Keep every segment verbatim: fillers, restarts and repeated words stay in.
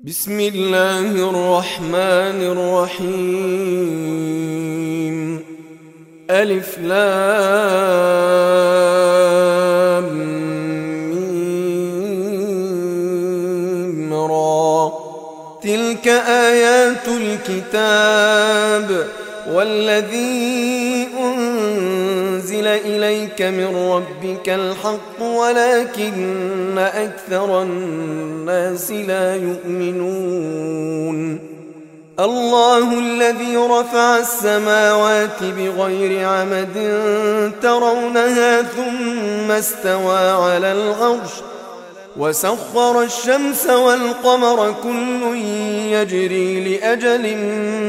بسم الله الرحمن الرحيم. ألف لام ميم را. تلك آيات الكتاب والذي أنزل إليك من ربك الحق ولكن أكثر الناس لا يؤمنون. الله الذي رفع السماوات بغير عمد ترونها ثم استوى على العرش وسخر الشمس والقمر كل يجري لأجل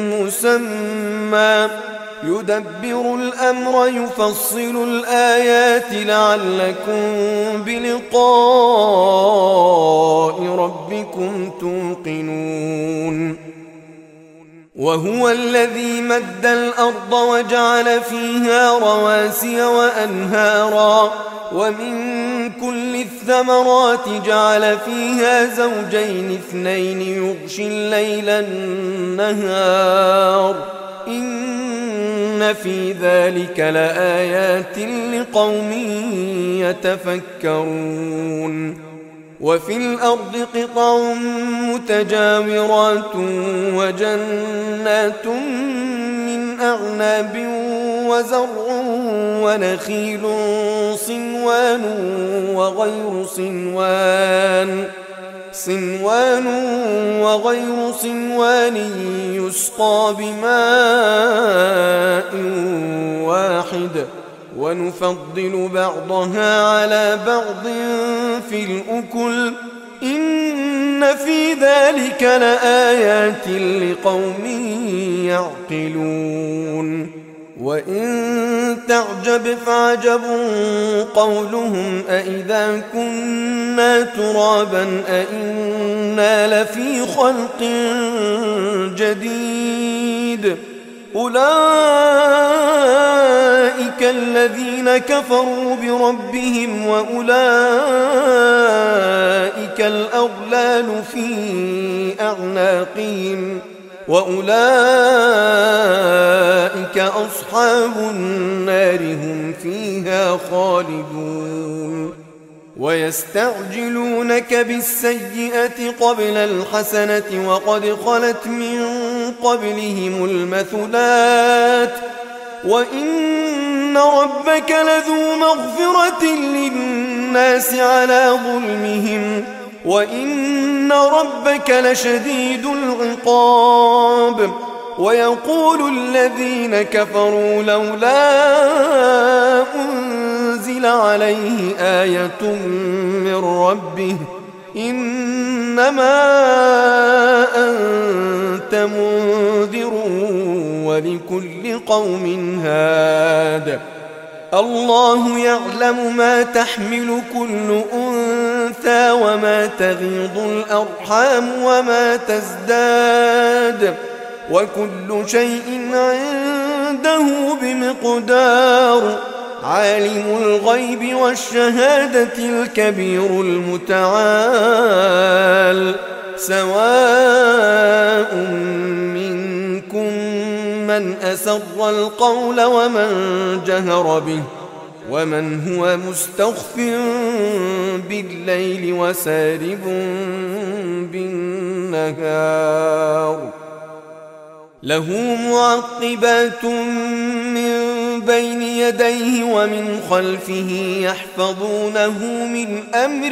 مسمى يدبر الأمر يفصل الآيات لعلكم بلقاء ربكم توقنون. وهو الذي مد الأرض وجعل فيها رواسي وأنهارا ومن كل الثمرات جعل فيها زوجين اثنين يغشي الليل النهار إن في ذلك لآيات لقوم يتفكرون. وفي الأرض قطع متجاورات وجنات من أعناب وزرع ونخيل صنوان وغير صنوان صنوان وغير صنوان يسقى بماء واحد ونفضل بعضها على بعض في الأكل إن في ذلك لآيات لقوم يعقلون. وإن تعجب فعجب قولهم أإذا كنا ترابا أإنا لفي خلق جديد أولئك الذين كفروا بربهم وأولئك الأغلال في أعناقهم وأولئك أصحاب النار هم فيها خالدون. ويستعجلونك بالسيئة قبل الحسنة وقد خلت من قبلهم المثلات وإن ربك لذو مغفرة للناس على ظلمهم وإن ربك لشديد العقاب. ويقول الذين كفروا لولا أنزل عليه آية من ربه إنما أنت منذر ولكل قوم هاد. الله يعلم ما تحمل كل أنثى وما تغيض الأرحام وما تزداد وكل شيء عنده بمقدار. عالم الغيب والشهادة الكبير المتعال. سواء منكم من أسر القول ومن جهر به ومن هو مستخف بالليل وسارب بالنهار. له معقبات من بين يديه ومن خلفه يحفظونه من أمر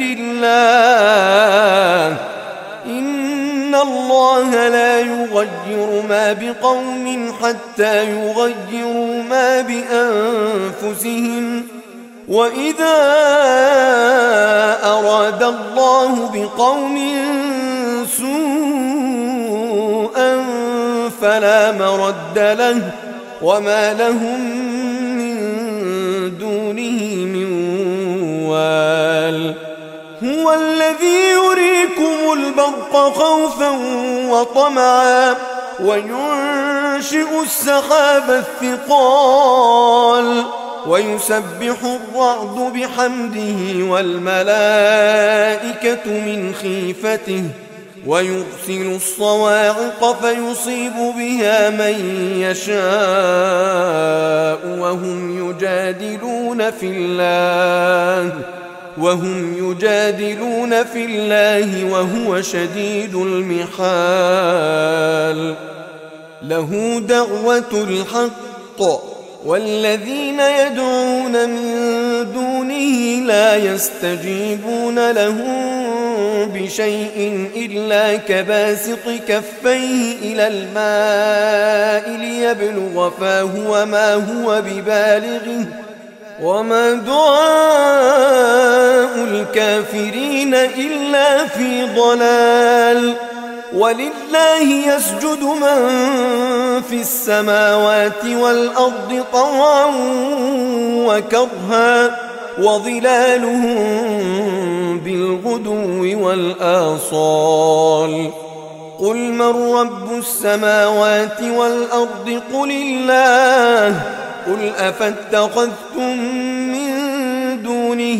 الله إن الله لا يغير ما بقوم حتى يغيروا ما بأنفسهم وإذا أراد الله بقوم سوءا فلا مرد له وما لهم من دونه من وال. هو الذي يريكم البرق خوفا وطمعا وينشئ السحاب الثقال ويسبح الرعد بحمده والملائكة من خيفته ويرسل الصواعق فيصيب بها من يشاء وهم يجادلون في الله وهم يجادلون في الله وهو شديد المحال. له دعوة الحق والذين يدعون من دونه لا يستجيبون لهم بشيء إلا كباسط كفيه إلى الماء ليبلغ فاه وما هو ببالغه وما دعاء الكافرين إلا في ضلال. ولله يسجد من في السماوات والأرض طوعا وكرها وظلالهم بالغدو والآصال. قل من رب السماوات والأرض قل الله. قل أفاتخذتم من دونه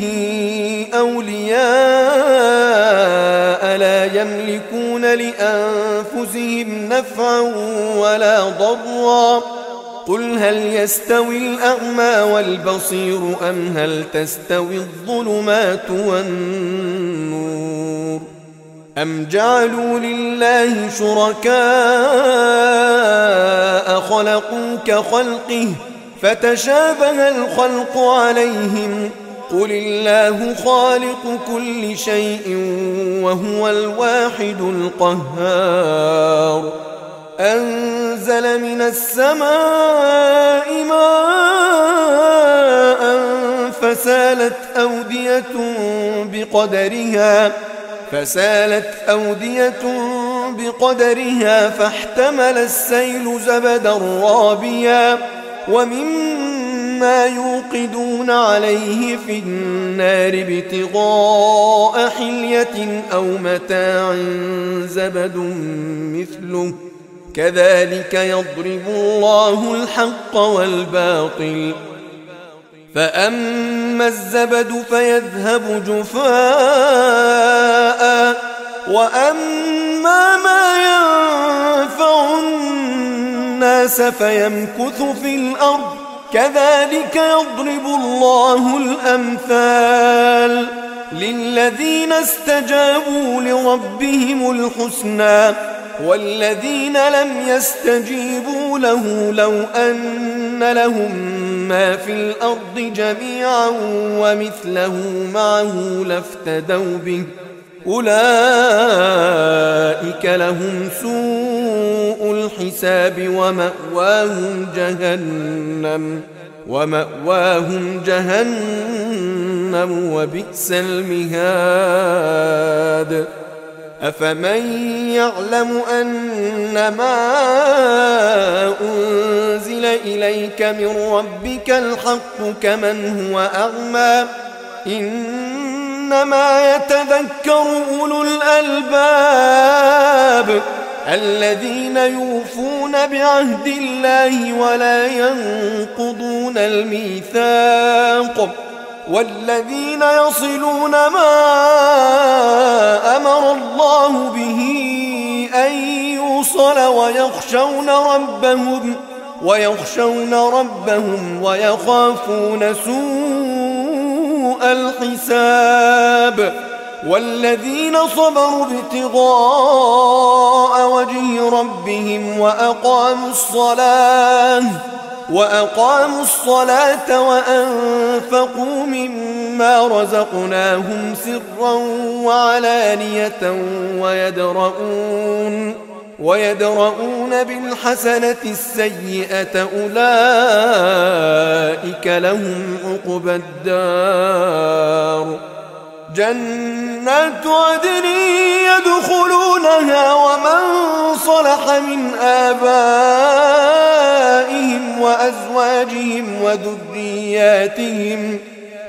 أولياء لا يملكون لأنفسهم نفعا ولا ضرا. قل هل يستوي الأعمى والبصير أم هل تستوي الظلمات والنور أم جعلوا لله شركاء خلقوا كخلقه فتشابه الخلق عليهم. قل الله خالق كل شيء وهو الواحد القهار. أنزل من السماء ماء فسالت أودية بقدرها فسالت أودية بقدرها فاحتمل السيل زبدا رابيا ومما يوقدون عليه في النار ابتغاء حلية أو متاع زبد مثله كذلك يضرب الله الحق والباطل. فأما الزبد فيذهب جفاء وأما ما ينفع الناس فيمكث في الأرض كذلك يضرب الله الأمثال. للذين استجابوا لربهم الحسنى والذين لم يستجيبوا له لو أن لهم ما في الأرض جميعا ومثله معه لافتدوا به أولئك لهم سوء الحساب ومأواهم جهنم ومأواهم جهنم وبئس المهاد. أفمن يعلم أن ما أنزل إليك من ربك الحق كمن هو أعمى إنما يتذكر أولو الألباب الذين يوفون بعهد الله ولا ينقضون الميثاق والذين يصلون ما أمر الله به أن يوصل ويخشون ربهم ويخشون ربهم ويخافون سوء الحساب. والذين صبروا ابتغاء وجه ربهم وأقاموا الصلاة وأقاموا الصلاة وأنفقوا مما رزقناهم سرا وعلانية ويدرؤون ويدرؤون بالحسنة السيئة أولئك لهم عقبى الدار. جنات عدن يدخلونها ومن صلح من آبائهم وأزواجهم وذرياتهم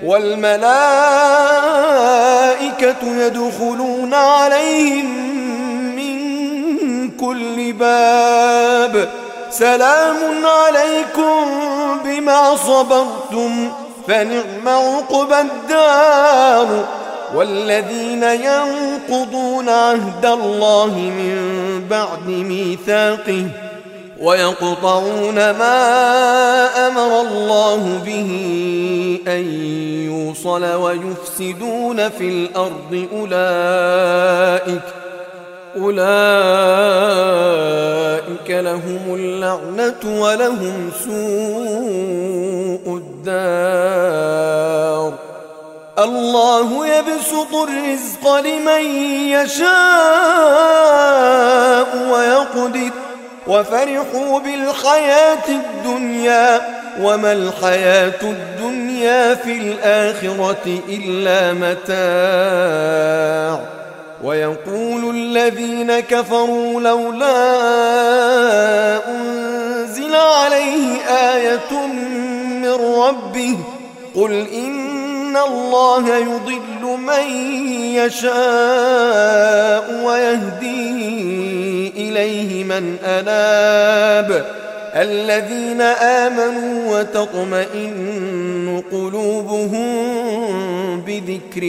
والملائكة يدخلون عليهم من كل باب سلام عليكم بما صبرتم فنعم عقبى الدار. والذين ينقضون عهد الله من بعد ميثاقه ويقطعون ما أمر الله به أن يوصل ويفسدون في الأرض أولئك أولئك لهم اللعنة ولهم سوء الدار. الله يبسط الرزق لمن يشاء ويقدر وفرحوا بالحياة الدنيا وما الحياة الدنيا في الآخرة إلا متاع. ويقول الذين كفروا لولا أنزل عليه آية من ربه قل إن الله يضل من يشاء ويهدي إليه من أناب الذين آمنوا وتطمئن قلوبهم بذكر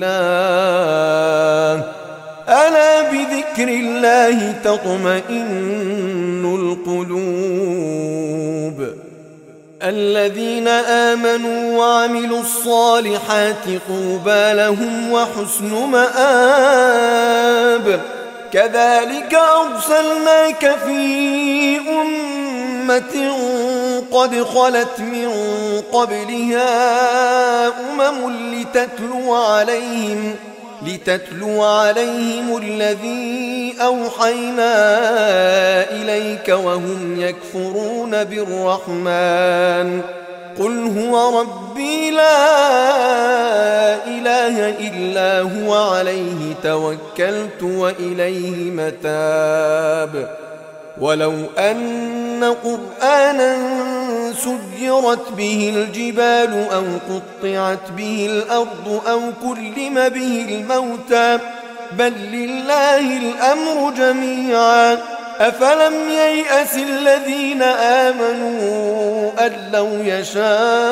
الله ألا بذكر الله تطمئن القلوب. الذين آمنوا وعملوا الصالحات طوبى لهم وحسن مآب. كذلك أرسلناك في أمة قد خلت من قبلها أمم لتتلو عليهم لتتلو عليهم الذي أوحينا إليك وهم يكفرون بالرحمن قل هو ربي لا إله إلا هو عليه توكلت وإليه متاب. ولو أن قرآنا سجرت به الجبال أو قطعت به الأرض أو كلم به الموتى بل لله الأمر جميعا أفلم ييأس الذين آمنوا أن لو يشاء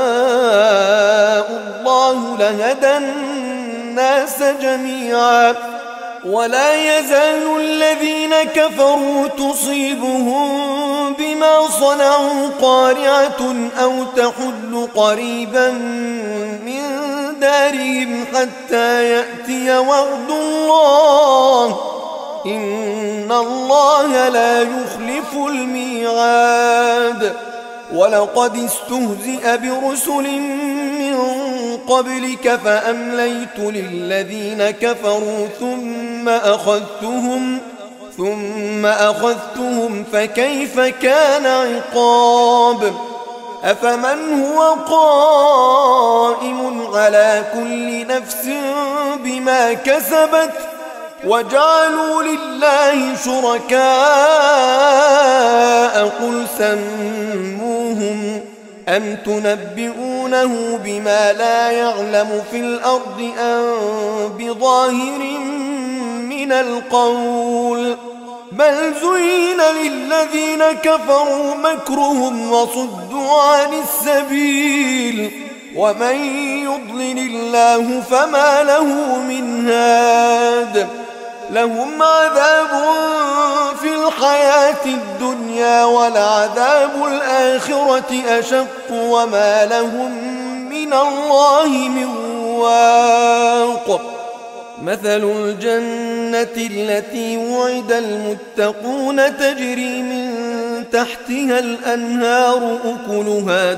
الله لهدى الناس جميعا ولا يزال الذين كفروا تصيبهم بما صنعوا قارعة أو تحل قريبا من دارهم حتى يأتي وعد الله إن الله لا يخلف الميعاد. ولقد استهزئ برسل من قبلك فأمليت للذين كفروا ثم أخذتهم ثم أخذتهم فكيف كان عقاب. أفمن هو قائم على كل نفس بما كسبت وجعلوا لله شركاء قل سموهم أم تنبئونه بما لا يعلم في الأرض أم بظاهر من القول بل زين للذين كفروا مكرهم وصدوا عن السبيل ومن يضلل الله فما له من هاد. لهم عذاب في الحياة الدنيا ولعذاب الآخرة أشق وما لهم من الله من واق. مثل الجنة التي وعد المتقون تجري من تحتها الأنهار أكلها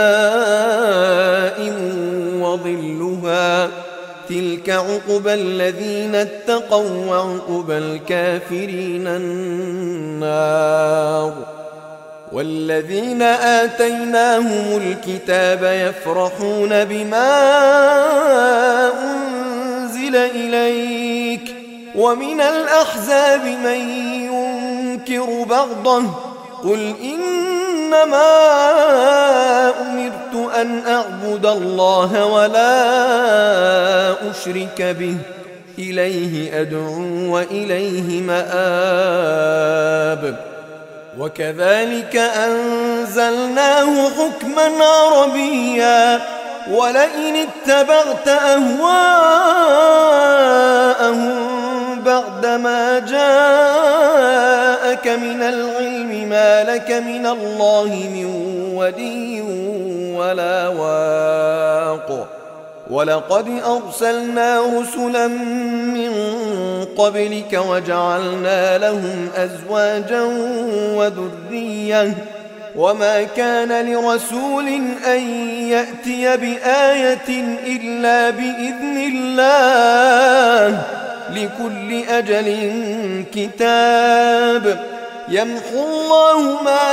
دائم وظلها تلك عقبى الذين اتقوا وعقبى الكافرين النار. والذين آتيناهم الكتاب يفرحون بما أنزل إليك ومن الأحزاب من ينكر بعضه قل إنما أمرت أن أعبد الله ولا أشرك به إليه أدعو وإليه مآب. وكذلك أنزلناه حكما عربيا ولئن اتبعت أهواءهم بعدما جاءك من العلم ما لك من الله من ولي ولا واق ولقد أرسلنا رسلا من قبلك وجعلنا لهم أزواجا وذرية وما كان لرسول أن يأتي بآية إلا بإذن الله لكل أجل كتاب يمحو الله ما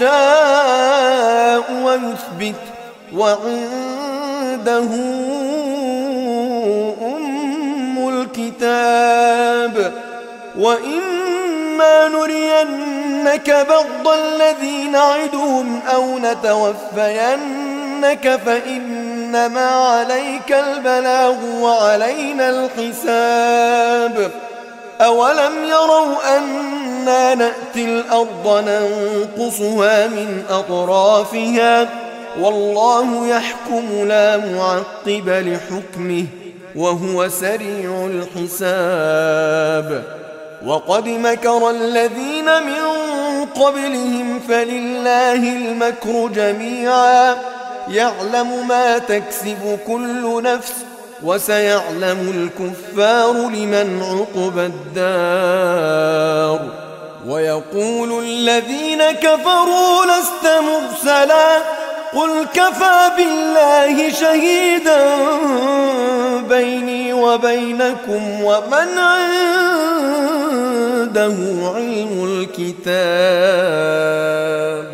يشاء ويثبت وعنده أم الكتاب وإما نرينك بعض الذي نعدهم أو نتوفينك فإنما عليك البلاغ وعلينا الحساب أولم يروا أنا نأتي الأرض ننقصها من أطرافها والله يحكم لا معقب لحكمه وهو سريع الحساب وقد مكر الذين من قبلهم فلله المكر جميعا يعلم ما تكسب كل نفس وسيعلم الكفار لمن عقبى الدار ويقول الذين كفروا لست مرسلا قل كفى بالله شهيدا بيني وبينكم ومن عنده علم الكتاب